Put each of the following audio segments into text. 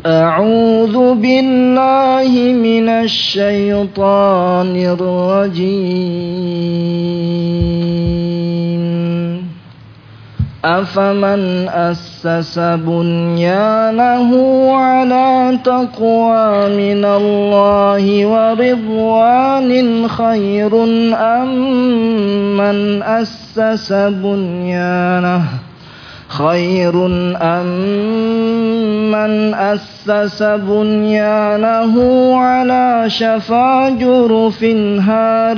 أعوذ بالله من الشيطان الرجيم أفمن أسس بنيانه على تقوى من الله ورضوان خير أم من أسس بنيانه على شفا جرف هار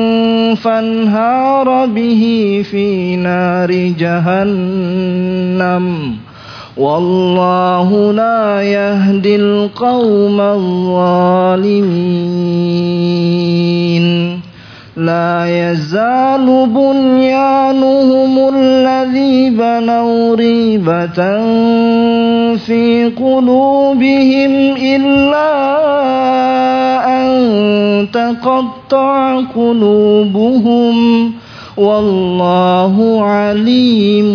فانهار به في نار جهنم والله لا يهدي القوم الظالمين لا يزال بنيانهم الذي بنوا ريبة في قلوبهم إلا أن تقطع قلوبهم والله عليم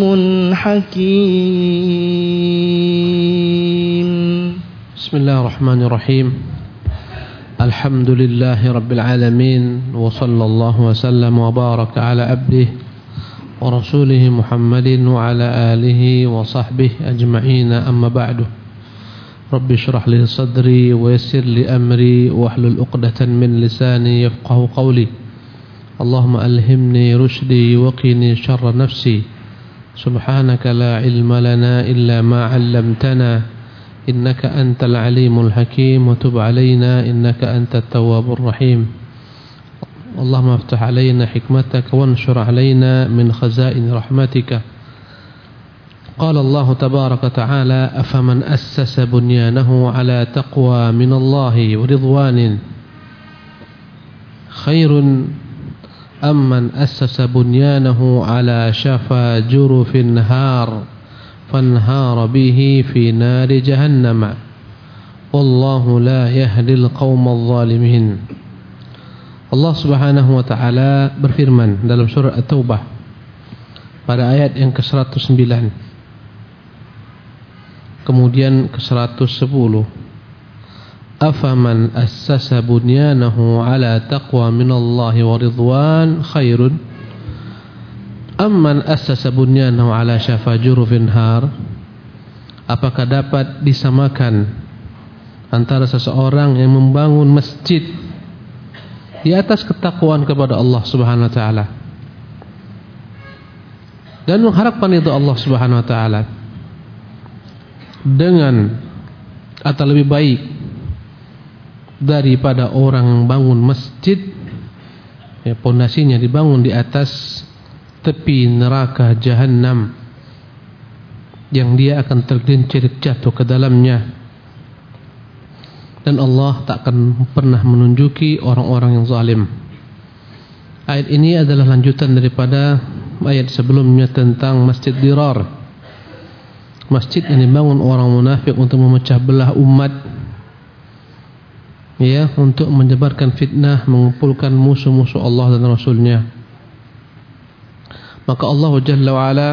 حكيم. بسم الله الرحمن الرحيم. الحمد لله رب العالمين وصلى الله وسلم وبارك على عبده ورسوله محمد وعلى آله وصحبه أجمعين أما بعد رب اشرح لي صدري ويسر لي أمري واحلل عقدة من لساني يفقه قولي اللهم ألهمني رشدي وقني شر نفسي سبحانك لا علم لنا إلا ما علمتنا إنك أنت العليم الحكيم وتب علينا إنك أنت التواب الرحيم اللهم افتح علينا حكمتك وانشر علينا من خزائن رحمتك. قال الله تبارك وتعالى أفمن أسس بنيانه على تقوى من الله ورضوان خير أم من أسس بنيانه على شفا جرف هار فانهار به في نار جهنم والله لا يهدي القوم الظالمين. Allah Subhanahu wa taala berfirman dalam surah At-Taubah pada ayat yang ke-109 kemudian ke-110 afaman assasa bunyanahu ala taqwa minallahi wa ridwan khairun amman assasa bunyanahu ala syafa jurufin har. Apakah dapat disamakan antara seseorang yang membangun masjid di atas ketakwaan kepada Allah Subhanahu wa taala dan mengharapkan ridha Allah Subhanahu wa taala dengan atau lebih baik daripada orang yang bangun masjid ya, pondasinya dibangun di atas tepi neraka Jahannam yang dia akan tergelincir jatuh ke dalamnya, dan Allah tak akan pernah menunjuki orang-orang yang zalim. Ayat ini adalah lanjutan daripada ayat sebelumnya tentang Masjid Dirar, masjid yang dibangun orang munafik untuk memecah belah umat, ya, untuk menyebarkan fitnah, mengumpulkan musuh-musuh Allah dan Rasulnya. Maka Allah Jalla wa'ala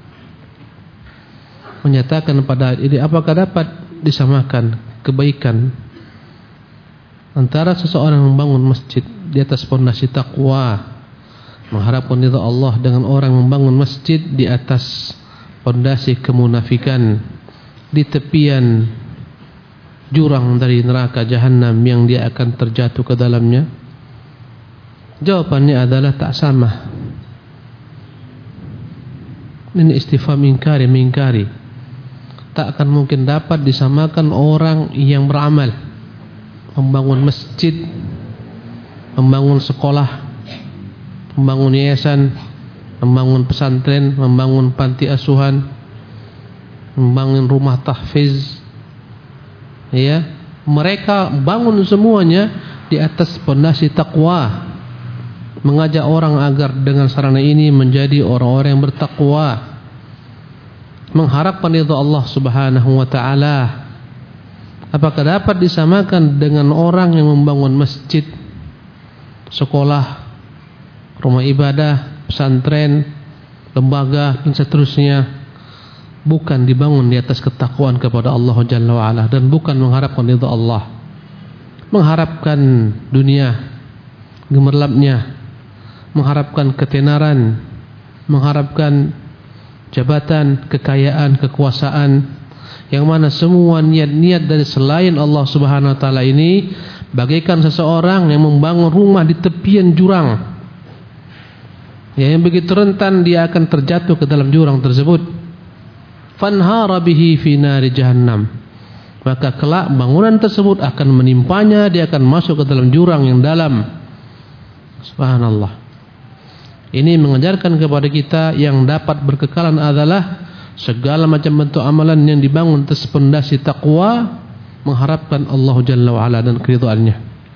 menyatakan pada ayat ini, apakah dapat disamakan kebaikan antara seseorang yang membangun masjid di atas pondasi takwa, mengharapkan ridha Allah, dengan orang membangun masjid di atas pondasi kemunafikan di tepian jurang dari neraka Jahannam yang dia akan terjatuh ke dalamnya? Jawabannya adalah tak sama. Ini istifham ingkari, mengingkari. Tak akan mungkin dapat disamakan orang yang beramal, membangun masjid, membangun sekolah, membangun yayasan, membangun pesantren, membangun panti asuhan, membangun rumah tahfiz, ya, mereka bangun semuanya di atas pondasi takwa, mengajak orang agar dengan sarana ini menjadi orang-orang yang bertakwa, mengharapkan ridha Allah Subhanahu wa taala. Apakah dapat disamakan dengan orang yang membangun masjid, sekolah, rumah ibadah, pesantren, lembaga dan seterusnya, bukan dibangun di atas ketakwaan kepada Allah Jalla wa'ala, dan bukan mengharapkan ridha Allah, mengharapkan dunia gemerlapnya, mengharapkan ketenaran, mengharapkan jabatan, kekayaan, kekuasaan, yang mana semua niat-niat dari selain Allah Subhanahu wa taala ini bagaikan seseorang yang membangun rumah di tepian jurang, yang begitu rentan dia akan terjatuh ke dalam jurang tersebut. Fanhara bihi fi nari jahannam, maka kelak bangunan tersebut akan menimpanya, dia akan masuk ke dalam jurang yang dalam. Subhanallah. Ini mengajarkan kepada kita yang dapat berkekalan adalah segala macam bentuk amalan yang dibangun atas pondasi takwa, mengharapkan Allah Jalla wa'ala dan keridhaannya.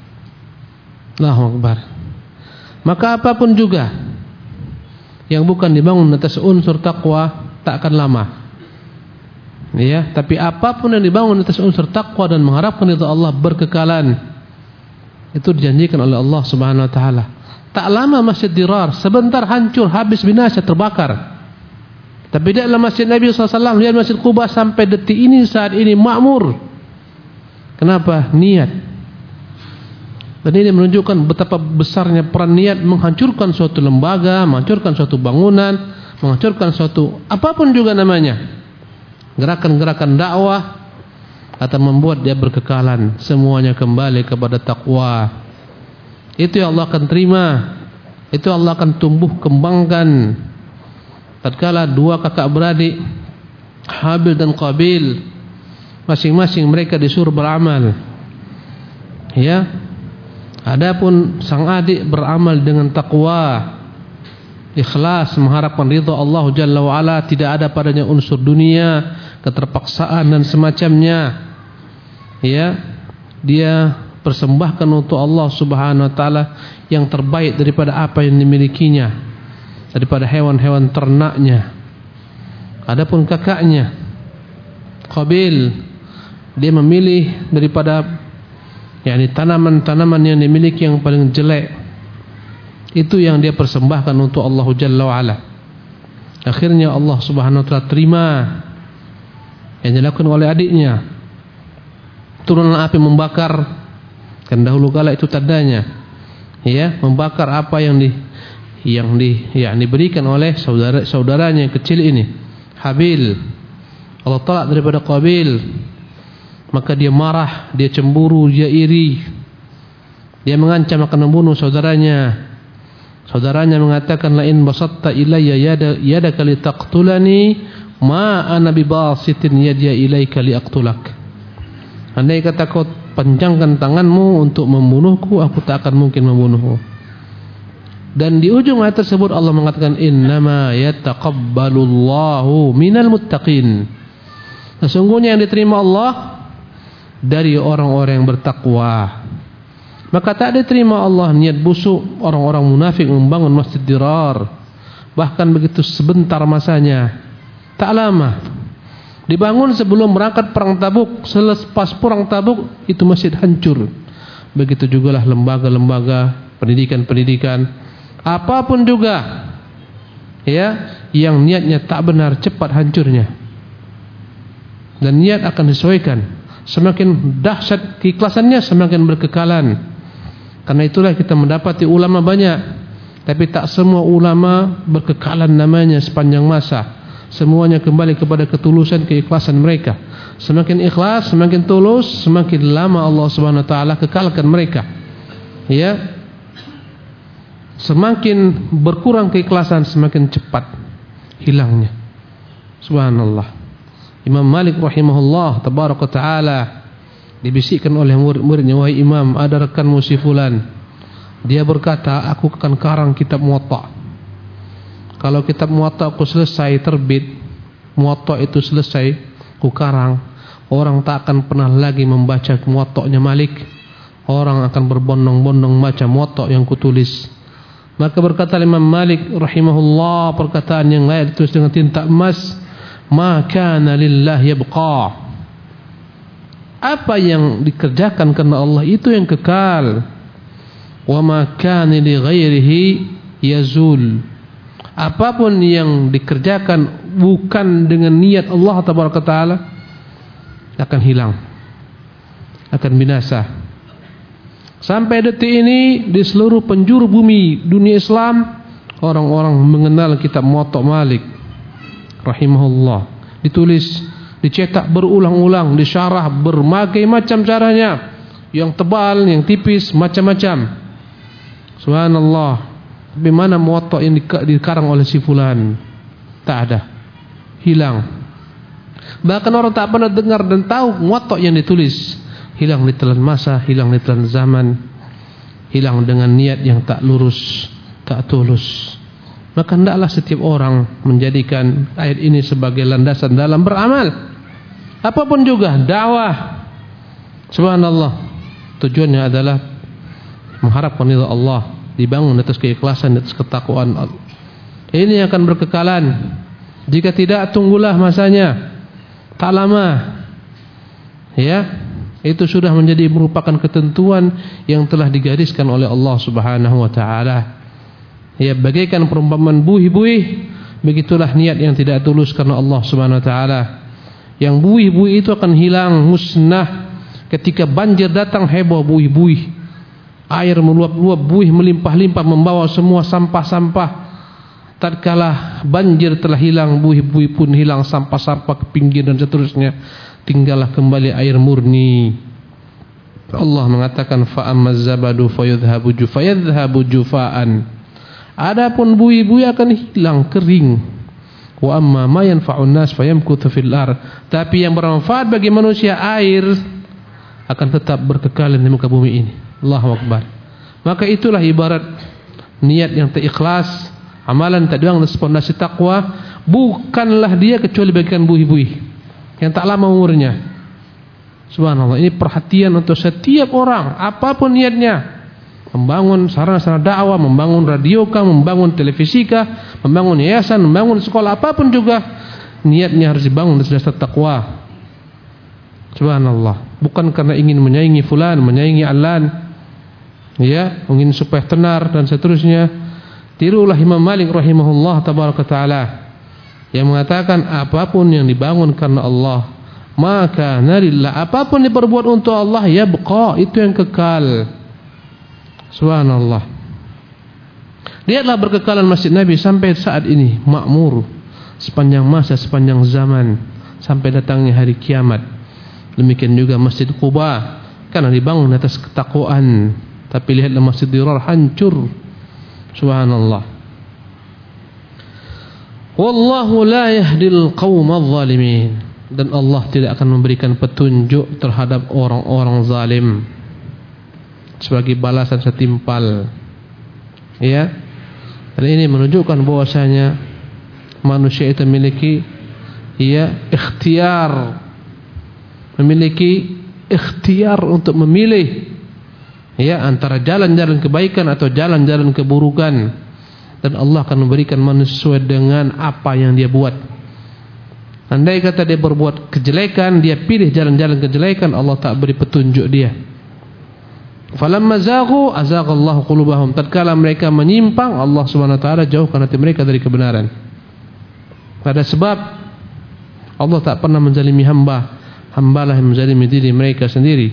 Allahu Akbar. Maka apapun juga yang bukan dibangun atas unsur takwa tak akan lama. Ya, tapi apapun yang dibangun atas unsur takwa dan mengharapkan ridha Allah berkekalan, itu dijanjikan oleh Allah Subhanahu wa taala. Tak lama Masjid Dirar, sebentar hancur, habis binasa, terbakar. Tapi dalam Masjid Nabi SAW, lihat Masjid Quba sampai detik ini, saat ini makmur. Kenapa? Niat. Dan ini menunjukkan betapa besarnya peran niat menghancurkan suatu lembaga, menghancurkan suatu bangunan, menghancurkan suatu apapun juga namanya, gerakan-gerakan dakwah, atau membuat dia berkekalan. Semuanya kembali kepada takwa. Itu yang Allah akan terima, itu Allah akan tumbuh kembangkan. Tatkala dua kakak beradik, Habil dan Qabil, masing-masing mereka disuruh beramal, ya. Adapun sang adik beramal dengan takwa, ikhlas, mengharapkan ridha Allah Jalla wa'ala, tidak ada padanya unsur dunia, keterpaksaan dan semacamnya, ya. Dia persembahkan untuk Allah Subhanahu wa taala yang terbaik daripada apa yang dimilikinya, daripada hewan-hewan ternaknya. Adapun kakaknya Qabil, dia memilih daripada tanaman-tanaman yang dimiliki yang paling jelek, itu yang dia persembahkan untuk Allah Jalla wa'ala. Akhirnya Allah Subhanahu wa taala terima yang dilakukan oleh adiknya. Turunan api membakar, kan dahulu kala itu tandanya, ya, membakar apa yang diberikan oleh saudaranya yang kecil ini, Habil. Allah tolak daripada Qabil, maka dia marah, dia cemburu, dia iri, dia mengancam akan membunuh saudaranya. Saudaranya mengatakan, la in basatta ilayya yadaka litaqtulani ma ana bibasitin yadiya ilaika liaqtulak. Andai kata kau panjangkan tanganmu untuk membunuhku, aku tak akan mungkin membunuhmu. Dan di ujung ayat tersebut Allah mengatakan, innama yataqabbalullahu minal muttaqin. Sesungguhnya yang diterima Allah dari orang-orang yang bertakwa. Maka tak diterima Allah niat busuk orang-orang munafik membangun Masjid Dirar. Bahkan begitu sebentar masanya, tak lama. Dibangun sebelum berangkat perang Tabuk, selepas perang Tabuk itu masjid hancur. Begitu jugalah lembaga-lembaga pendidikan-pendidikan, apapun juga, ya, yang niatnya tak benar, cepat hancurnya. Dan niat akan disesuaikan. Semakin dahsyat keikhlasannya, semakin berkekalan. Karena itulah kita mendapati ulama banyak, tapi tak semua ulama berkekalan namanya sepanjang masa. Semuanya kembali kepada ketulusan, keikhlasan mereka. Semakin ikhlas, semakin tulus, semakin lama Allah Subhanahu wa taala kekalkan mereka. Ya. Semakin berkurang keikhlasan, semakin cepat hilangnya. Subhanallah. Imam Malik rahimahullah tabaraka taala dibisikkan oleh murid-muridnya, wahai Imam, ada rekanmu si fulan, dia berkata, aku akan karang kitab Muwatta. Kalau kitab Muwatta aku selesai terbit, Muwatta itu selesai, ku karang, orang tak akan pernah lagi membaca Muwatta'nya Malik. Orang akan berbondong-bondong membaca Muwatta yang kutulis. Maka berkata Imam Malik rahimahullah, perkataan yang lain ditulis dengan tinta emas, ma kana lillah yabqa. Apa yang dikerjakan karena Allah itu yang kekal. Wa ma kana li ghairihi yazul. Apapun yang dikerjakan bukan dengan niat Allah Tabaraka Ta'ala, akan hilang, akan binasa. Sampai detik ini di seluruh penjuru bumi dunia Islam, orang-orang mengenal kitab Muwatta Malik rahimahullah. Ditulis, dicetak berulang-ulang, disyarah berbagai macam caranya, yang tebal, yang tipis, macam-macam. Subhanallah. Tapi mana Muwatta yang dikarang oleh si fulan? Tak ada, hilang. Bahkan orang tak pernah dengar dan tahu Muwatta yang ditulis. Hilang di telan masa, hilang di telan zaman, hilang dengan niat yang tak lurus, tak tulus. Maka hendaklah setiap orang menjadikan ayat ini sebagai landasan dalam beramal. Apapun juga dakwah. Subhanallah. Tujuannya adalah mengharapkan ridha Allah, dibangun atas keikhlasan, atas ketakwaan. Ini akan berkekalan. Jika tidak, tunggulah masanya, tak lama. Ya, itu sudah menjadi merupakan ketentuan yang telah digariskan oleh Allah Subhanahu wa taala. Ya, bagaikan perumpamaan buih-buih, begitulah niat yang tidak tulus karena Allah Subhanahu wa taala. Yang buih-buih itu akan hilang, musnah. Ketika banjir datang, heboh buih-buih. Air meluap-luap, buih melimpah-limpah membawa semua sampah-sampah. Tatkala banjir telah hilang, buih-buih pun hilang, sampah-sampah ke pinggir dan seterusnya. Tinggallah kembali air murni. Allah mengatakan fa amaz zabadu fayadhhabu jufaan. Adapun buih-buih akan hilang, kering. Wa amma ma yanfa'un nas fayamkuthu fil ard. Tapi yang bermanfaat bagi manusia, air, akan tetap berkekal di muka bumi ini. Allahu Akbar. Maka itulah ibarat niat yang tak ikhlas, amalan tak dibangun atas pondasi takwa, bukanlah dia kecuali bagikan buih-buih yang tak lama umurnya. Subhanallah. Ini perhatian untuk setiap orang, apapun niatnya. Membangun sarana-sarana dakwah, membangun radio kah, membangun televisi kah, membangun yayasan, membangun sekolah, apapun juga, niatnya harus dibangun atas dasar takwa. Subhanallah. Bukan karena ingin menyaingi fulan, menyaingi alan, ya, ingin supaya tenar dan seterusnya. Tirulah Imam Malik rahimahullah tabaraka taala yang mengatakan apapun yang dibangun karena Allah, maka narillah, apapun diperbuat untuk Allah, ya baqa, itu yang kekal. Subhanallah. Lihatlah berkekalan Masjid Nabi sampai saat ini makmur sepanjang masa, sepanjang zaman, sampai datangnya hari kiamat. Demikian juga Masjid Quba, karena dibangun atas ketakwaan. Tapi lihatlah Masjid Dirar hancur. Subhanallah. Wallahu la yahdil qawma zalimin. Dan Allah tidak akan memberikan petunjuk terhadap orang-orang zalim sebagai balasan setimpal. Ya. Dan ini menunjukkan bahwasanya manusia itu memiliki, ya, ikhtiar, memiliki ikhtiar untuk memilih, ya, antara jalan-jalan kebaikan atau jalan-jalan keburukan. Dan Allah akan memberikan manusia dengan apa yang dia buat. Andai kata dia berbuat kejelekan, dia pilih jalan-jalan kejelekan, Allah tak beri petunjuk dia. Falamma zaghu azaghallahu qulubahum. Tatkala mereka menyimpang, Allah Subhanahu wa taala jauhkan hati mereka dari kebenaran. Pada sebab Allah tak pernah menzalimi hamba, hambalah yang menzalimi diri mereka sendiri.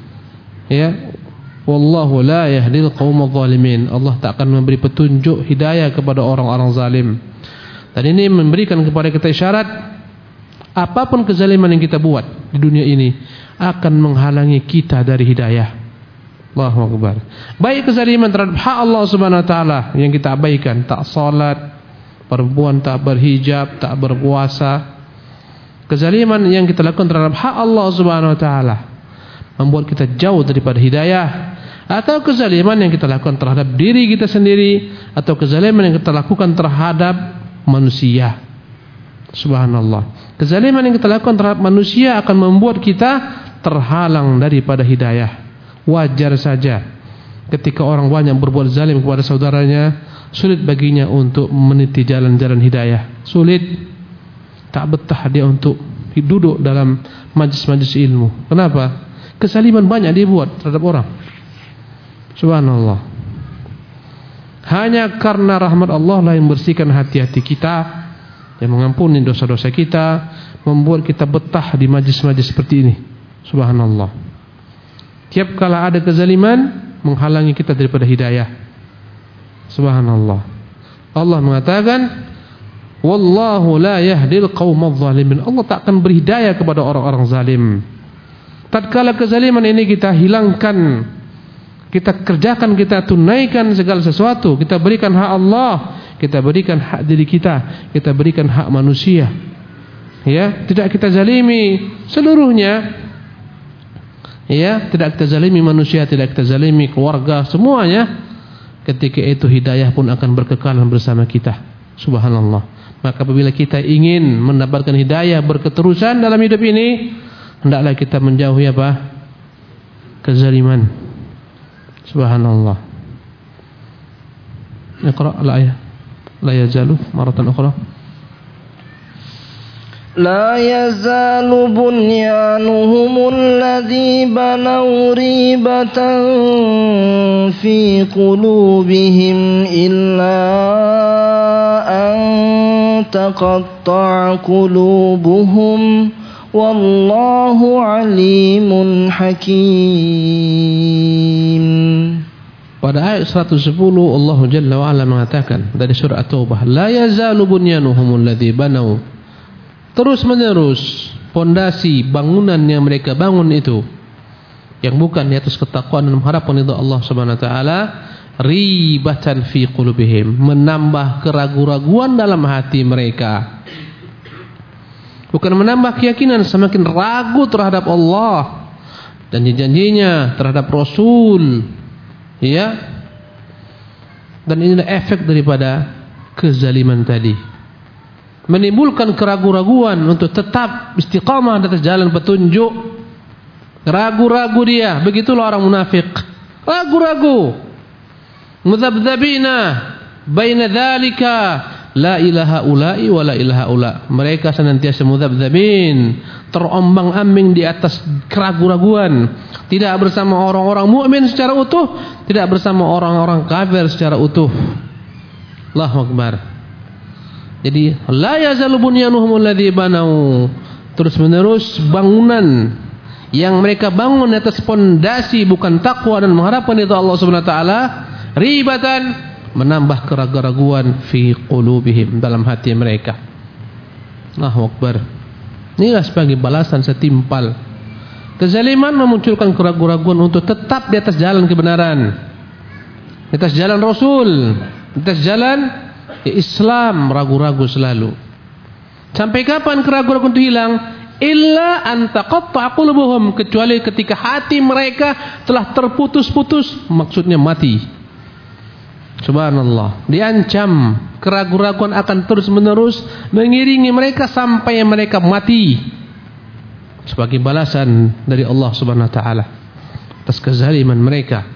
Ya, wallahu la yahdil qaumadh zalimin. Allah tak akan memberi petunjuk hidayah kepada orang-orang zalim. Dan ini memberikan kepada kita isyarat, apapun kezaliman yang kita buat di dunia ini akan menghalangi kita dari hidayah. Allahu Akbar. Baik kezaliman terhadap hak Allah Subhanahu wa taala yang kita abaikan, tak salat, perempuan tak berhijab, tak berpuasa. Kezaliman yang kita lakukan terhadap hak Allah Subhanahu wa taala membuat kita jauh daripada hidayah. Atau kezaliman yang kita lakukan terhadap diri kita sendiri, atau kezaliman yang kita lakukan terhadap manusia. Subhanallah. Kezaliman yang kita lakukan terhadap manusia akan membuat kita terhalang daripada hidayah. Wajar saja ketika orang banyak berbuat zalim kepada saudaranya, sulit baginya untuk meniti jalan-jalan hidayah. Sulit. Tak betah dia untuk duduk dalam majlis-majlis ilmu. Kenapa? Kezaliman banyak dibuat terhadap orang. Subhanallah. Hanya karena rahmat Allah lah yang bersihkan hati-hati kita, yang mengampuni dosa-dosa kita, membuat kita betah di majlis-majlis seperti ini. Subhanallah. Tiap kala ada kezaliman menghalangi kita daripada hidayah. Subhanallah. Allah mengatakan, wallahu la yahdil qaumadz zalimin. Allah tak akan beri hidayah kepada orang-orang zalim. Tatkala kezaliman ini kita hilangkan, kita kerjakan, kita tunaikan segala sesuatu, kita berikan hak Allah, kita berikan hak diri kita berikan hak manusia. Ya, tidak kita zalimi seluruhnya. Ya, tidak kita zalimi manusia, tidak kita zalimi keluarga, semuanya. Ketika itu hidayah pun akan berkekalan bersama kita. Subhanallah. Maka apabila kita ingin mendapatkan hidayah berketerusan dalam hidup ini, hendaklah kita menjauhi apa? Kezaliman. Subhanallah. Iqra al-ayah. La yazalu maratan ukhra. لا يزال بنيانهم الذي بنوا ريبة في قلوبهم إلا أن تقطع قلوبهم والله عليم حكيم. Pada ayat 110 Allah Jalla wa Ala mengatakan dari surah At-Taubah, la yazalu bunyanuhum alladhi banau, terus menerus pondasi bangunan yang mereka bangun itu yang bukan di atas ketakwaan dan mengharapkan ridha Allah Subhanahu wa taala, ribatan fi qulubihim, menambah keraguan-raguan dalam hati mereka. Bukan menambah keyakinan, semakin ragu terhadap Allah dan janji-janjinya, terhadap Rasul. Ya. Dan inilah efek daripada kezaliman tadi. Menimbulkan keraguan-raguan untuk tetap istiqamah di atas jalan petunjuk. Ragu-ragu dia, begitulah orang munafik. Ragu-ragu. Mudzabdzabina baina dzalika, la ilaha ula'i wa la ilaha ula. Mereka senantiasa mudzabdzabin, terombang-ambing di atas keraguan-raguan, tidak bersama orang-orang mukmin secara utuh, tidak bersama orang-orang kafir secara utuh. Allahu Akbar. Jadi la yazalu bunyanuhum alladzi banau, terus menerus bangunan yang mereka bangun atas pondasi bukan takwa dan mengharapkan ridha Allah Subhanahu wa taala, ribatan, menambah keraguan-raguan fi qulubihim, dalam hati mereka. Allahu Akbar. Inilah sebagai balasan setimpal. Kezaliman memunculkan keraguan-raguan untuk tetap di atas jalan kebenaran, di atas jalan Rasul, di atas jalan Islam, ragu-ragu selalu. Sampai kapan keraguan-raguan itu hilang? Illa an taqatta'a qulubuhum, kecuali ketika hati mereka telah terputus-putus, maksudnya mati. Subhanallah. Diancam keraguan-raguan akan terus-menerus mengiringi mereka sampai mereka mati, sebagai balasan dari Allah Subhanahu wa taala atas kezaliman mereka.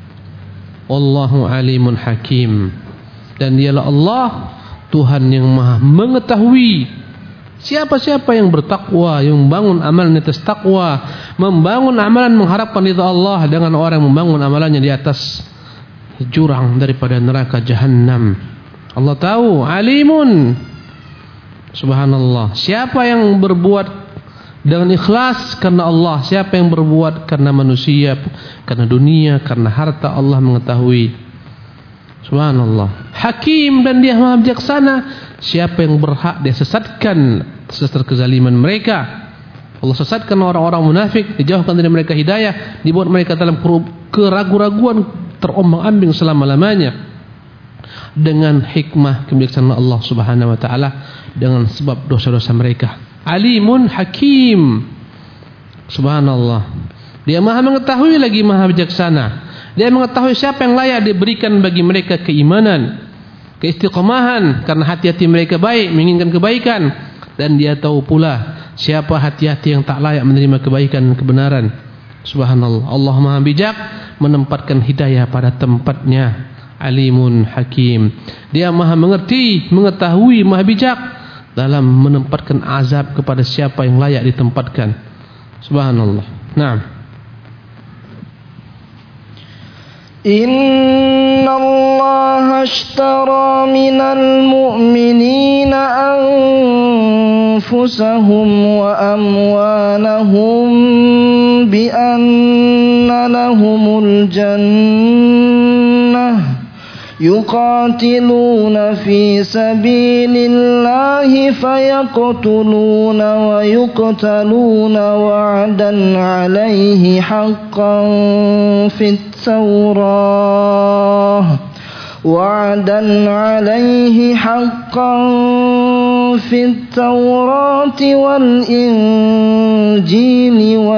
Wallahu alimun hakim. Dan dialah Allah, Tuhan yang maha mengetahui siapa-siapa yang bertakwa, yang membangun amalan di atas takwa, membangun amalan mengharapkan ridha Allah, dengan orang yang membangun amalannya di atas jurang daripada neraka Jahannam. Allah tahu, alimun. Subhanallah. Siapa yang berbuat dengan ikhlas karena Allah, siapa yang berbuat karena manusia, karena dunia, karena harta, Allah mengetahui. Subhanallah. Hakim, dan dia maha bijaksana. Siapa yang berhak dia sesatkan atas kezaliman mereka. Allah sesatkan orang-orang munafik, dijauhkan dari mereka hidayah, dibuat mereka dalam keraguan-raguan, terombang-ambing selama-lamanya, dengan hikmah kebijaksanaan Allah Subhanahu wa taala, dengan sebab dosa-dosa mereka. Alimun hakim. Subhanallah. Dia maha mengetahui lagi maha bijaksana. Dia mengetahui siapa yang layak diberikan bagi mereka keimanan, keistiqomahan, karena hati-hati mereka baik, menginginkan kebaikan. Dan dia tahu pula siapa hati-hati yang tak layak menerima kebaikan dan kebenaran. Subhanallah. Allah maha bijak menempatkan hidayah pada tempatnya. Alimun hakim. Dia maha mengerti, mengetahui, maha bijak dalam menempatkan azab kepada siapa yang layak ditempatkan. Subhanallah. Naam. إن الله اشترى من المؤمنين أنفسهم وأموالهم بأن لهم الجنة يقاتلون في سبيل الله فيقتلون ويقتلون وعدا عليه حقا في التوراة والإنجيل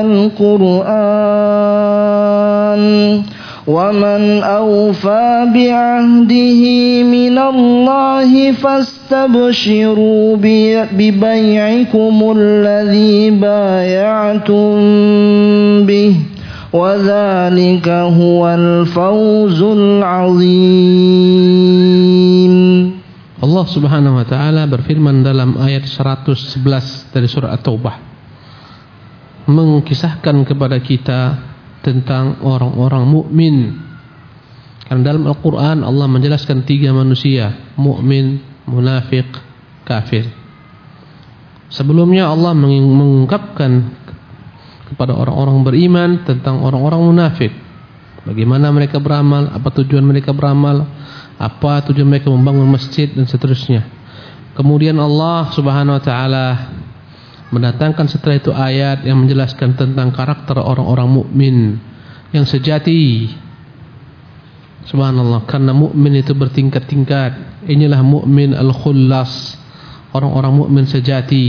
والقرآن ومن أوفى بعهده من الله فاستبشروا ببيعكم الذي بايعتم به وذلك هو الفوز العظيم. Allah Subhanahu wa taala berfirman dalam ayat 111 dari surah At-Taubah, mengkisahkan kepada kita tentang orang-orang mukmin. Karena dalam Al-Quran Allah menjelaskan 3 manusia, mukmin, munafik, kafir. Sebelumnya Allah mengungkapkan kepada orang-orang beriman tentang orang-orang munafik, bagaimana mereka beramal, apa tujuan mereka beramal, apa tujuan mereka membangun masjid dan seterusnya. Kemudian Allah Subhanahu wa taala mendatangkan setelah itu ayat yang menjelaskan tentang karakter orang-orang mukmin yang sejati. Subhanallah, karena mukmin itu bertingkat-tingkat. Inilah mukmin al-khullas, orang-orang mukmin sejati.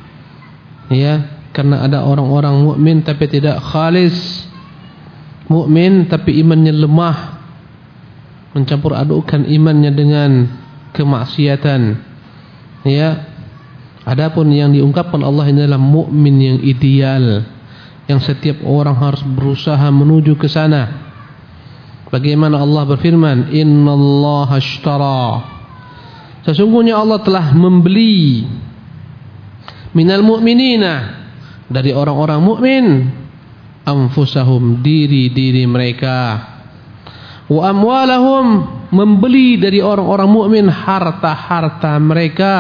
Ya, karena ada orang-orang mukmin tapi tidak khalis, mukmin tapi imannya lemah, mencampur adukkan imannya dengan kemaksiatan. Ya, adapun yang diungkapkan Allah ini adalah mukmin yang ideal, yang setiap orang harus berusaha menuju ke sana. Bagaimana Allah berfirman, innallaha ashtara, sesungguhnya Allah telah membeli, minal mu'minina, dari orang-orang mukmin, anfusahum, diri-diri mereka, wa amwalahum, membeli dari orang-orang mukmin harta-harta mereka.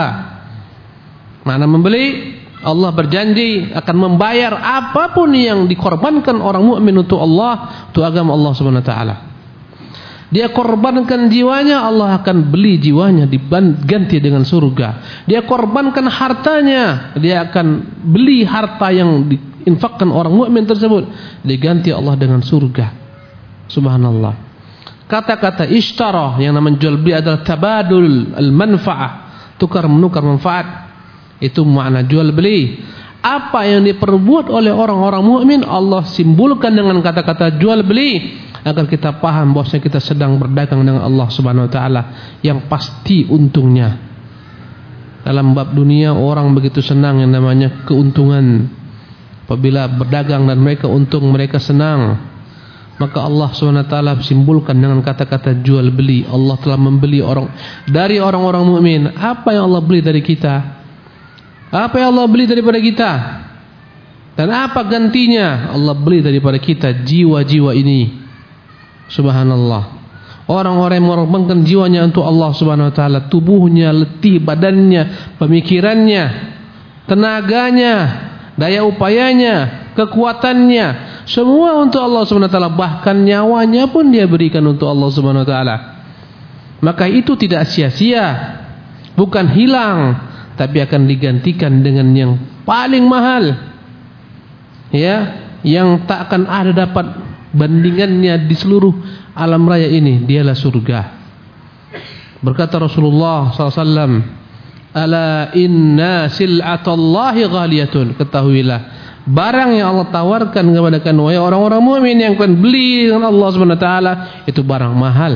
Mana membeli? Allah berjanji akan membayar apapun yang dikorbankan orang mukmin untuk Allah, untuk agama Allah Subhanahu wa taala. Dia korbankan jiwanya, Allah akan beli jiwanya diganti dengan surga. Dia korbankan hartanya, dia akan beli harta yang diinfakkan orang mukmin tersebut, diganti Allah dengan surga. Subhanallah. Kata-kata ishtara yang namanya jual beli adalah tabadul al-manfa'ah, tukar menukar manfaat. Itu makna jual beli. Apa yang diperbuat oleh orang-orang mukmin Allah simbolkan dengan kata-kata jual beli, agar kita paham bahwasanya kita sedang berdagang dengan Allah Subhanahu wa taala yang pasti untungnya. Dalam bab dunia orang begitu senang yang namanya keuntungan. Apabila berdagang dan mereka untung, mereka senang. Maka Allah Subhanahu wa taala simbolkan dengan kata-kata jual beli. Allah telah membeli dari orang-orang mukmin. Apa yang Allah beli dari kita? Apa yang Allah beli daripada kita? Dan apa gantinya? Allah beli daripada kita jiwa-jiwa ini. Subhanallah. Orang-orang yang mengorbankan jiwanya untuk Allah Subhanahu wa taala, tubuhnya, letih badannya, pemikirannya, tenaganya, daya upayanya, kekuatannya, semua untuk Allah Subhanahu wa taala, bahkan nyawanya pun dia berikan untuk Allah Subhanahu wa taala. Maka itu tidak sia-sia, bukan hilang, tapi akan digantikan dengan yang paling mahal, ya, yang tak akan ada dapat bandingannya di seluruh alam raya ini, dialah surga. Berkata Rasulullah SAW, ala inna sil'atallahi ghaliyatun, ketahuilah barang yang Allah tawarkan kepada kalian wahai orang-orang mukmin yang kalian beli dengan Allah Subhanahu wa taala, itu barang mahal.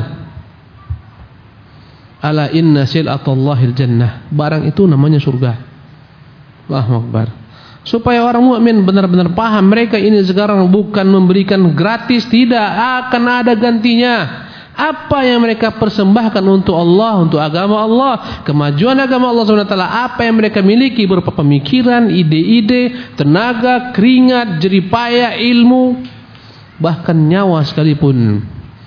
Ala inna sil'atallahil jannah, barang itu namanya surga. Allahu Akbar. Supaya orang mukmin benar-benar paham, mereka ini sekarang bukan memberikan gratis, tidak, akan ada gantinya. Apa yang mereka persembahkan untuk Allah, untuk agama Allah, kemajuan agama Allah SWT, apa yang mereka miliki berupa pemikiran, ide-ide, tenaga, keringat, jerih payah, ilmu, bahkan nyawa sekalipun.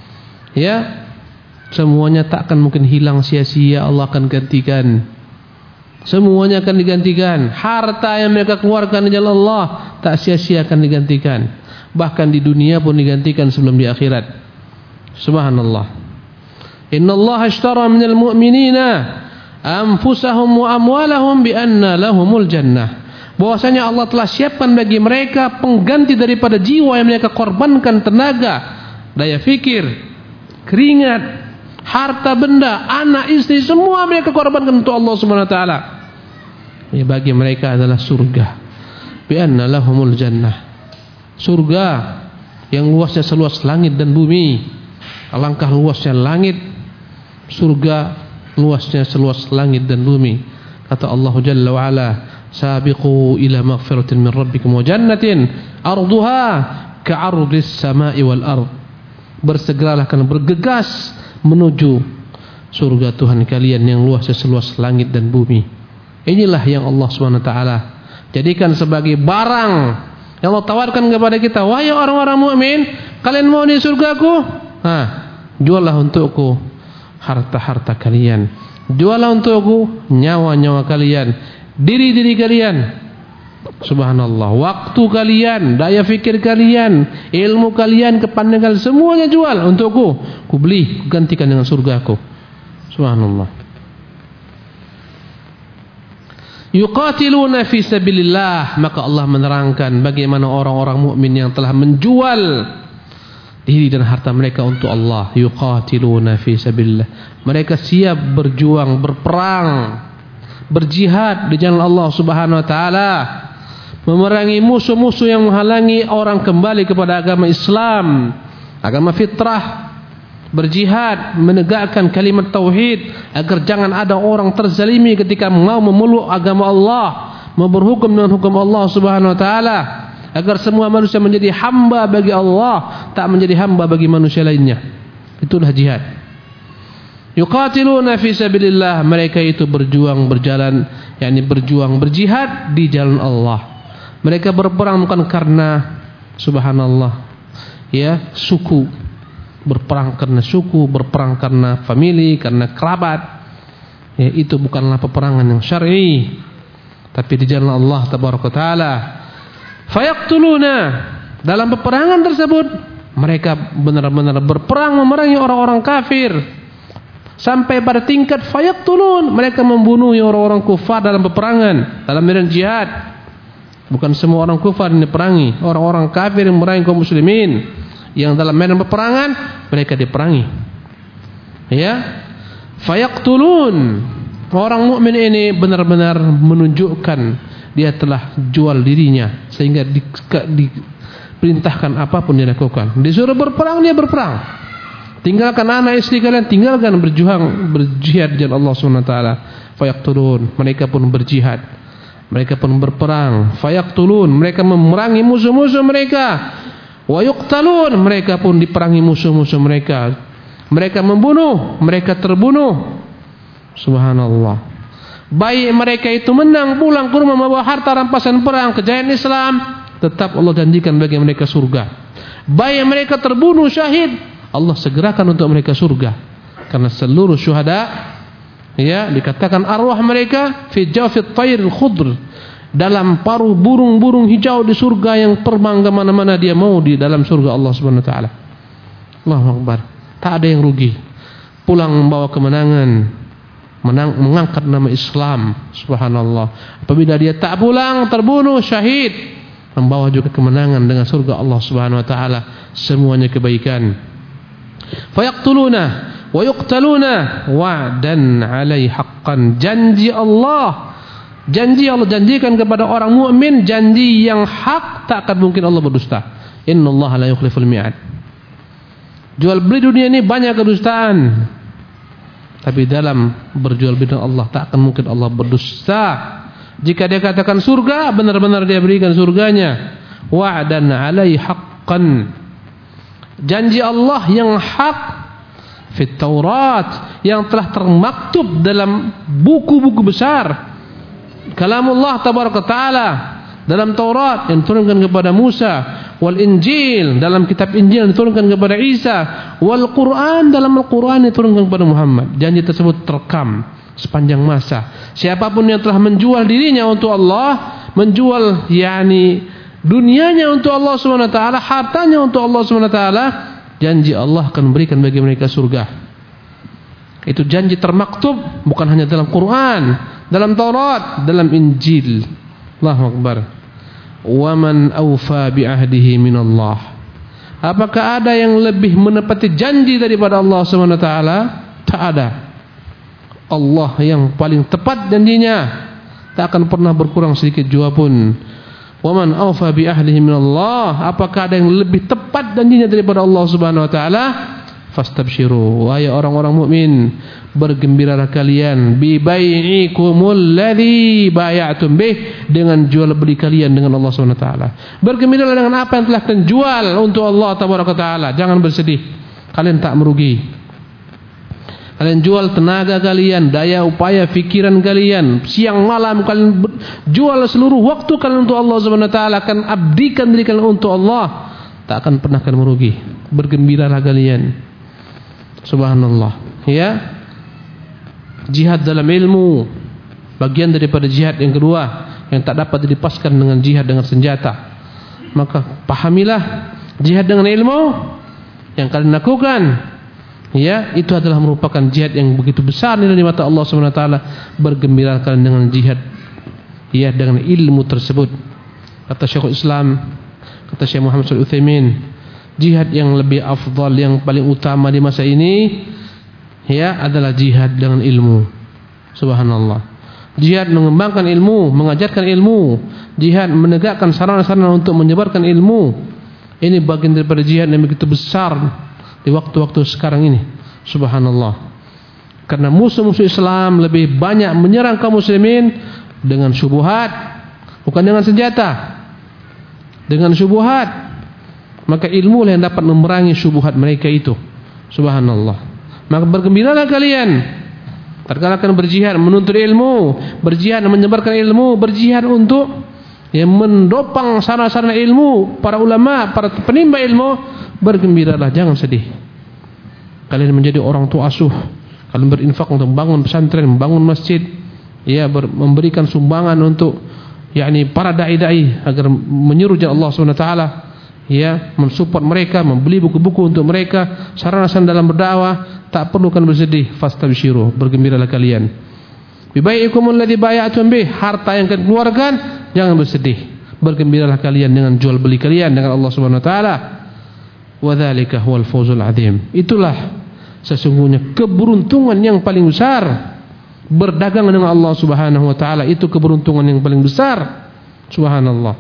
Ya, semuanya tak akan mungkin hilang sia-sia, Allah akan gantikan. Semuanya akan digantikan. Harta yang mereka keluarkan di jalan Allah tak sia-sia akan digantikan. Bahkan di dunia pun digantikan sebelum di akhirat. Subhanallah. Innallaha ashtara minal mu'minina anfusahum wa amwalahum bi anna lahumul jannah. Bahwasanya Allah telah siapkan bagi mereka pengganti daripada jiwa yang mereka korbankan, tenaga, daya fikir, keringat, harta benda, anak, istri, semua mereka korbankan untuk Allah Subhanahu wa taala. Ya, bagi mereka adalah surga. Bi anna lahumul jannah. Surga yang luasnya seluas langit dan bumi. Alangkah luasnya langit, surga luasnya seluas langit dan bumi. Kata Allah Jalla wa Ala, sabiqu ila maghfiratin min rabbikum wa jannatin arduha ka'ardis sama'i wal ard. Bersegeralah, kalian bergegas menuju surga Tuhan kalian yang luasnya seluas langit dan bumi. Inilah yang Allah Subhanahu wa taala jadikan sebagai barang yang Allah tawarkan kepada kita. Wahai orang-orang mukmin, kalian mau di surgaku? Juallah untukku harta-harta kalian. Juallah untukku nyawa-nyawa kalian, diri-diri kalian. Subhanallah. Waktu kalian, daya fikir kalian, ilmu kalian, kepandaian, semuanya jual untukku. Ku beli, ku gantikan dengan surgaku. Subhanallah. Yuqatiluna fi sabilillah. Maka Allah menerangkan bagaimana orang-orang mukmin yang telah menjual diri dan harta mereka untuk Allah. Yuqatiluna fi sabilillah. Mereka siap berjuang, berperang, berjihad di jalan Allah Subhanahu wa taala, memerangi musuh-musuh yang menghalangi orang kembali kepada agama Islam, agama fitrah. Berjihad menegakkan kalimat tauhid agar jangan ada orang terzalimi ketika mau memeluk agama Allah, mau berhukum dengan hukum Allah Subhanahu wa taala, agar semua manusia menjadi hamba bagi Allah, tak menjadi hamba bagi manusia lainnya. Itulah jihad. Yuqatiluna fi sabilillah. Mereka itu berjuang, berjalan, yakni berjuang, berjihad di jalan Allah. Mereka berperang bukan karena, subhanallah, ya, suku. Berperang karena suku, berperang karena famili, karena kerabat. Ya, itu bukanlah peperangan yang syar'i, tapi di jalan Allah tabaraka taala. Fayaqtuluna. Dalam peperangan tersebut mereka benar-benar berperang memerangi orang-orang kafir. Sampai pada tingkat fayaqtulun, mereka membunuh orang-orang kufar dalam peperangan, dalam medan jihad. Bukan semua orang kufar yang diperangi, orang-orang kafir yang memerangi kaum muslimin. Yang dalam medan peperangan mereka diperangi. Ya, fayaqtulun. Orang mukmin ini benar-benar menunjukkan dia telah jual dirinya sehingga diperintahkan apapun dia lakukan. Disuruh berperang, dia berperang. Tinggalkan anak istri kalian, tinggalkan berjihad di jalan Allah Subhanahu wa taala. Fayaqtulun. Mereka pun berjihad. Mereka pun berperang. Fayaqtulun. Mereka memerangi musuh-musuh mereka. Wa yuqtalun, mereka pun diperangi musuh-musuh mereka. Mereka membunuh, mereka terbunuh. Subhanallah. Baik mereka itu menang, pulang ke rumah membawa harta rampasan perang, kejayaan Islam, tetap Allah janjikan bagi mereka surga. Baik mereka terbunuh syahid, Allah segerakan untuk mereka surga. Karena seluruh syuhada, ya, dikatakan arwah mereka fi jawfit thayril khudr, dalam paruh burung-burung hijau di surga yang terbang ke mana-mana dia mau di dalam surga Allah Subhanahu wa taala. Allahu Akbar. Tak ada yang rugi. Pulang membawa kemenangan, mengangkat nama Islam. Subhanallah. Apabila dia tak pulang, terbunuh syahid, membawa juga kemenangan dengan surga Allah Subhanahu wa taala. Semuanya kebaikan. Fayaqtuluna wa yuqtaluna wa'dan 'alaihi haqqan. Janji Allah, janji Allah janjikan kepada orang mukmin, janji yang hak, tak akan mungkin Allah berdusta. Innallaha la yukhliful mi'ad. Jual beli dunia ini banyak kedustaan, tapi dalam berjual beli dengan Allah tak akan mungkin Allah berdusta. Jika dia katakan surga, benar-benar dia berikan surganya. Wa'dan 'alaihi haqqan. Janji Allah yang hak fit Taurat, yang telah termaktub dalam buku-buku besar. Kalamullah tabaraka taala dalam Taurat yang turunkan kepada Musa, wal Injil, dalam kitab Injil yang diturunkan kepada Isa, wal Quran, dalam Al-Quran yang diturunkan kepada Muhammad. Janji tersebut terekam sepanjang masa. Siapapun yang telah menjual dirinya untuk Allah, menjual dunianya untuk Allah SWT, hartanya untuk Allah SWT, janji Allah akan berikan bagi mereka surga. Itu janji termaktub, bukan hanya dalam Quran, dalam Taurat, dalam Injil. Allahu Akbar. Wa man awfa bi ahdihi minallah. Apakah ada yang lebih menepati janji daripada Allah SWT? Tak ada. Allah yang paling tepat janjinya, tak akan pernah berkurang sedikit jua pun. Wa man awfa bi ahdihi minallah. Apakah ada yang lebih tepat janjinya daripada Allah Subhanahu wa taala? Fastabshiru, wahai orang-orang mukmin, bergembiralah kalian bi bai'ikumul ladzi bay'atum bih, dengan jual beli kalian dengan Allah Subhanahu wa taala. Bergembiralah dengan apa yang telah kalian jual untuk Allah Tabaraka taala. Jangan bersedih, kalian tak merugi. Kalian jual tenaga kalian, daya upaya pikiran kalian, siang malam kalian jual seluruh waktu kalian untuk Allah Subhanahu wa taala, akan abdikan diri kalian untuk Allah, tak akan pernah kalian merugi. Bergembiralah kalian. Subhanallah. Ya. Jihad dalam ilmu, bagian daripada jihad yang kedua yang tak dapat dilepaskan dengan jihad dengan senjata. Maka pahamilah, jihad dengan ilmu yang kalian lakukan, ya, itu adalah merupakan jihad yang begitu besar nilai di mata Allah Subhanahu wa taala. Bergembira kalian dengan jihad, ya, dengan ilmu tersebut. Kata Syekhul Islam, kata Syekh Muhammad Shalih Utsaimin, jihad yang lebih afdal, yang paling utama di masa ini, ya, adalah jihad dengan ilmu. Subhanallah. Jihad mengembangkan ilmu, mengajarkan ilmu, jihad menegakkan sarana-sarana untuk menyebarkan ilmu. Ini bagian daripada jihad yang begitu besar di waktu-waktu sekarang ini. Subhanallah. Karena musuh-musuh Islam lebih banyak menyerang kaum muslimin dengan syubhat, bukan dengan senjata. Dengan syubhat. Maka ilmu yang dapat memerangi syubhat mereka itu. Subhanallah. Maka bergembiralah kalian tatkala akan berjihad menuntut ilmu, berjihad menyebarkan ilmu, berjihad untuk yang mendopang sarana-sarana ilmu, para ulama, para penimba ilmu. Bergembiralah, jangan sedih. Kalian menjadi orang tua asuh, kalian berinfak untuk membangun pesantren, membangun masjid, ya, memberikan sumbangan untuk para dai-dai agar menyeru jalan Allah Subhanahu wa taala, ya, mensupport mereka, membeli buku-buku untuk mereka, sarana-sarana dalam berdakwah. Tak perlu kan bersedih. Fastabshiru, bergembiralah kalian. Bi bai'ikumul ladzi bay'atum bih, harta yang kalian keluarkan, jangan bersedih. Bergembiralah kalian dengan jual beli kalian dengan Allah Subhanahu wa taala. Wa dzalika huwal fawzul 'adzim. Itulah sesungguhnya keberuntungan yang paling besar. Berdagang dengan Allah Subhanahu wa taala itu keberuntungan yang paling besar. Subhanallah.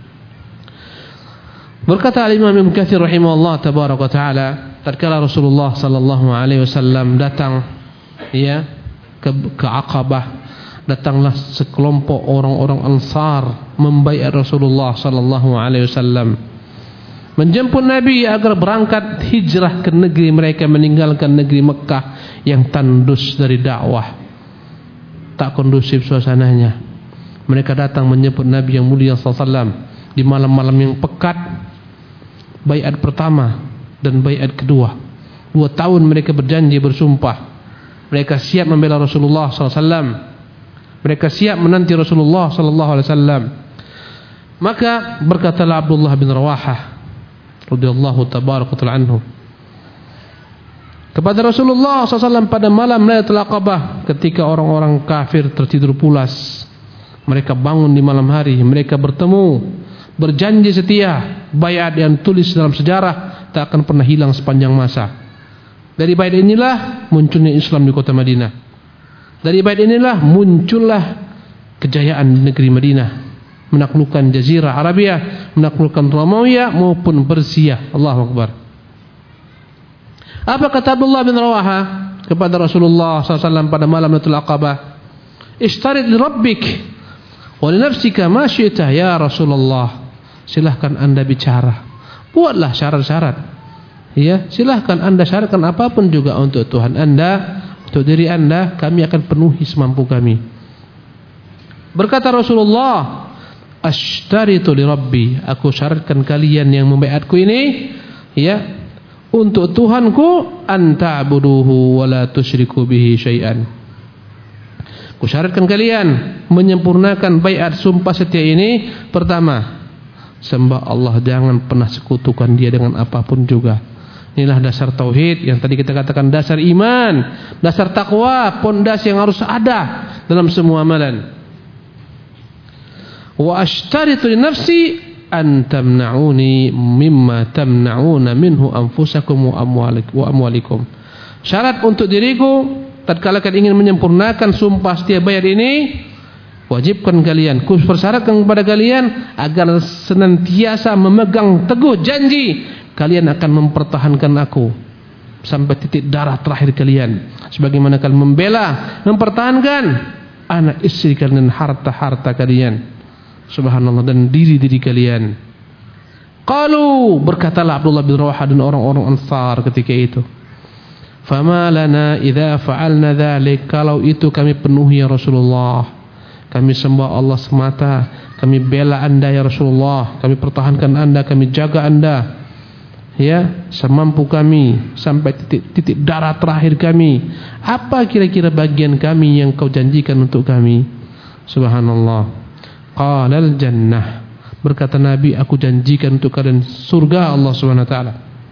Berkata Imam Ibnu Katsir rahimahullah tabaraka taala, tatkala Rasulullah sallallahu alaihi wasallam datang, ya, ke Aqabah, datanglah sekelompok orang-orang Ansar membaiat Rasulullah sallallahu alaihi wasallam, menjemput Nabi agar berangkat hijrah ke negeri mereka, meninggalkan negeri Mekah yang tandus dari dakwah, tak kondusif suasananya. Mereka datang menjemput Nabi yang mulia sallallahu alaihi wasallam di malam-malam yang pekat. Baiat pertama dan baiat kedua, 2 tahun mereka berjanji, bersumpah. Mereka siap membela Rasulullah SAW. Mereka siap menanti Rasulullah SAW. Maka berkatalah Abdullah bin Rawahah radhiyallahu tabaraka anhu kepada Rasulullah SAW pada malam Lailatul Aqabah, ketika orang-orang kafir tertidur pulas. Mereka bangun di malam hari, mereka bertemu, berjanji setia. Baiat yang tulis dalam sejarah tak akan pernah hilang sepanjang masa. Dari baiat inilah munculnya Islam di kota Madinah. Dari baiat inilah muncullah kejayaan negeri Madinah, menaklukkan Jazirah Arabia, menaklukkan Romawiya maupun Persia. Allahu Akbar. Apa kata Abdullah bin Rawahah kepada Rasulullah SAW pada malam Lailatul Aqabah? Ishtarid li rabbik wa li nafsika ma syi'ta ya Rasulullah. Silahkan anda bicara, buatlah syarat-syarat, ya, silahkan anda syaratkan apapun juga untuk Tuhan anda, untuk diri anda, kami akan penuhi semampu kami. Berkata Rasulullah, ashtaritu li rabbi, aku syaratkan kalian yang membaiatku ini, ya, untuk Tuhanku, an ta'buduhu wa la tusyriku bihi syai'an. Aku syaratkan kalian menyempurnakan baiat sumpah setia ini. Pertama, sembah Allah, jangan pernah sekutukan Dia dengan apapun juga. Inilah dasar tauhid yang tadi kita katakan, dasar iman, dasar takwa, pondasi yang harus ada dalam semua amalan. Wa ashtaritu li nafsi an tamna'uni mimma tamna'una minhu anfusakum wa amwalikum. Syarat untuk diriku tatkala kalian ingin menyempurnakan sumpah setia baiat ini, wajibkan kalian, persyaratkan kepada kalian agar senantiasa memegang teguh janji kalian akan mempertahankan aku sampai titik darah terakhir kalian, sebagaimana kalian membela, mempertahankan anak istri kalian dan harta-harta kalian, subhanallah, dan diri-diri kalian. Qalu, berkatalah Abdullah bin Rawaha dan orang-orang Ansar ketika itu, fama lana idza fa'alna dzalik, kalau itu kami penuhi ya Rasulullah, kami sembah Allah semata, kami bela Anda ya Rasulullah, kami pertahankan Anda, kami jaga Anda, ya, semampu kami sampai titik darah terakhir kami. Apa kira-kira bagian kami yang kau janjikan untuk kami? Subhanallah. Qalal jannah, berkata Nabi, aku janjikan untuk kalian surga Allah Subhanahu wa taala.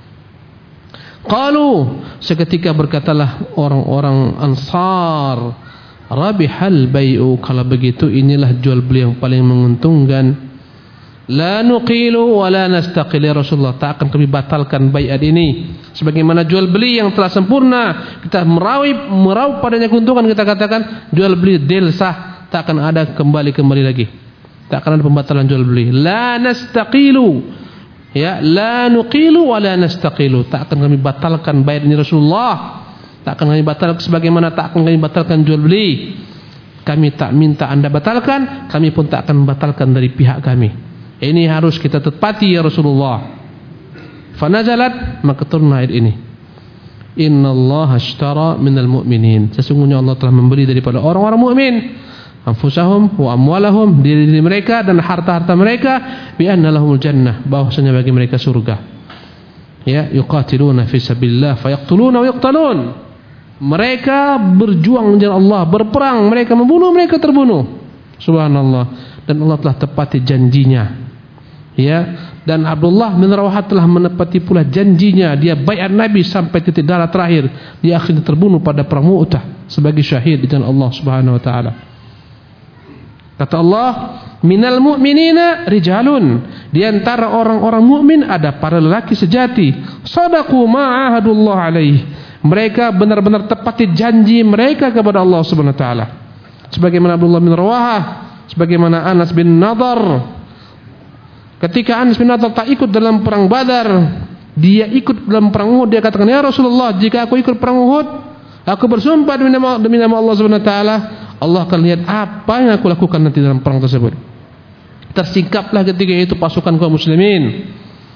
Qalu, seketika berkatalah orang-orang Ansar, rabihal bai'u, kalau begitu inilah jual beli yang paling menguntungkan. La nuqilu wa la nastaqil ya Rasulullah, tak akan kami batalkan baiat ini. Sebagaimana jual beli yang telah sempurna, kita meraup padanya keuntungan, kita katakan jual beli deal sah, tak akan ada kembali lagi, tak akan ada pembatalan jual beli. La nastaqilu, ya, la nuqilu wa la nastaqilu, tak akan kami batalkan baiat ini Rasulullah, tak akan kami batalkan, sebagaimana tak akan kami batalkan jual beli. Kami tak minta Anda batalkan, kami pun tak akan membatalkan dari pihak kami. Ini harus kita tepati ya Rasulullah. Fanazalat, maka turun ayat ini, innallaha ashtara minal mu'minin, sesungguhnya Allah telah membeli daripada orang-orang mukmin anfusahum wa amwalahum, diri-diri mereka dan harta-harta mereka, bi anna lahumul jannah, bahwasanya bagi mereka surga. Ya, yuqatiluna fi sabilillah fayaqtuluna wa yuqtalun, mereka berjuang di jalan Allah, berperang, mereka membunuh, mereka terbunuh. Subhanallah. Dan Allah telah tepati janjinya. Ya, dan Abdullah bin Rawaha telah menepati pula janjinya. Dia baiat Nabi sampai titik darah terakhir. Dia akhirnya terbunuh pada perang Mu'tah sebagai syahid di jalan Allah Subhanahu wa taala. Kata Allah, minal mu'minina rijalun, di antara orang-orang mukmin ada para lelaki sejati, sadaqu ma ahadullah alaih, mereka benar-benar tepati janji mereka kepada Allah Subhanahu wa taala. Sebagaimana Abdullah bin Rawaha, sebagaimana Anas bin Nadar. Ketika Anas bin Nadar tak ikut dalam perang Badar, dia ikut dalam perang Uhud. Dia katakan, ya Rasulullah, jika aku ikut perang Uhud, aku bersumpah demi nama Allah Subhanahu wa taala, Allah akan lihat apa yang aku lakukan nanti dalam perang tersebut. Tersingkaplah ketika itu pasukan kaum muslimin.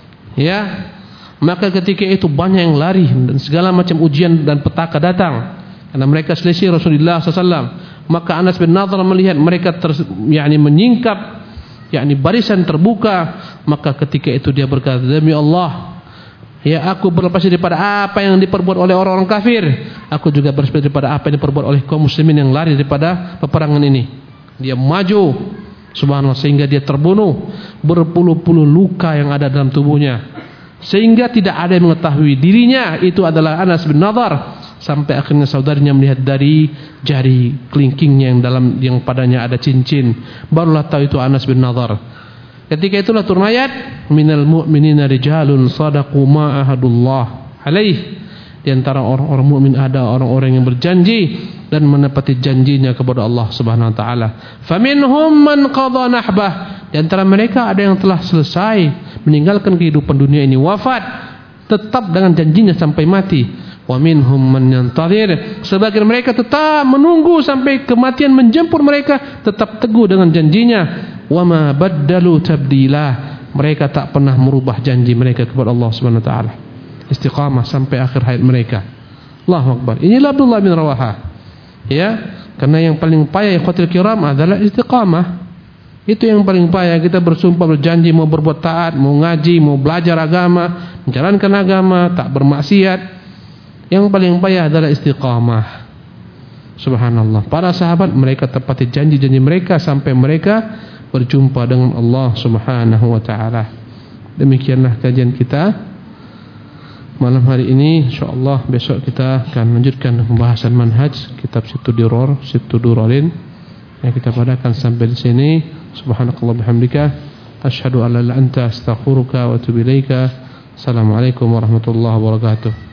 Ya, maka ketika itu banyak yang lari dan segala macam ujian dan petaka datang karena mereka selisih Rasulullah SAW. Maka Anas bin Nadar melihat mereka menyingkap, barisan terbuka. Maka ketika itu dia berkata, demi Allah, ya, aku berlepas daripada apa yang diperbuat oleh orang-orang kafir, aku juga berlepas daripada apa yang diperbuat oleh kaum muslimin yang lari daripada peperangan ini. Dia maju, subhanallah, sehingga dia terbunuh, berpuluh-puluh luka yang ada dalam tubuhnya, sehingga tidak ada yang mengetahui dirinya itu adalah Anas bin Nadar. Sampai akhirnya saudaranya melihat dari jari kelingkingnya yang padanya ada cincin, barulah tahu itu Anas bin Nadar. Ketika itulah turun ayat, minal mu'minina rijalun sadaqu ma ahadullah alaih, di antara orang-orang mukmin ada orang-orang yang berjanji dan menepati janjinya kepada Allah Subhanahu wa taala. Faminhum man qadha nahbah, di antara mereka ada yang telah selesai meninggalkan kehidupan dunia ini, wafat tetap dengan janjinya sampai mati. Wa minhum man yantazir, sebagian mereka tetap menunggu sampai kematian menjemput mereka, tetap teguh dengan janjinya. Wa ma baddalu tabdila, mereka tak pernah merubah janji mereka kepada Allah Subhanahu wa taala. Istiqamah sampai akhir hayat mereka. Allahu akbar. Inilah Abdullah bin Rawaha. Ya, karena yang paling payah ikhwatul kiram adalah istiqamah. Itu yang paling payah. Kita bersumpah berjanji mau berbuat taat, mau ngaji, mau belajar agama, menjalankan agama, tak bermaksiat. Yang paling payah adalah istiqamah. Subhanallah. Para sahabat mereka tepati janji-janji mereka sampai mereka berjumpa dengan Allah Subhanahu wa taala. Demikianlah kajian kita malam hari ini. Insyaallah besok kita akan lanjutkan pembahasan manhaj kitab Situ Durrain. Yang kita padakan sampai di sini. Subhanakallah bihamdika asyhadu an la ilaha illa anta astaghfiruka wa atubu ilaika. Assalamualaikum warahmatullahi wabarakatuh.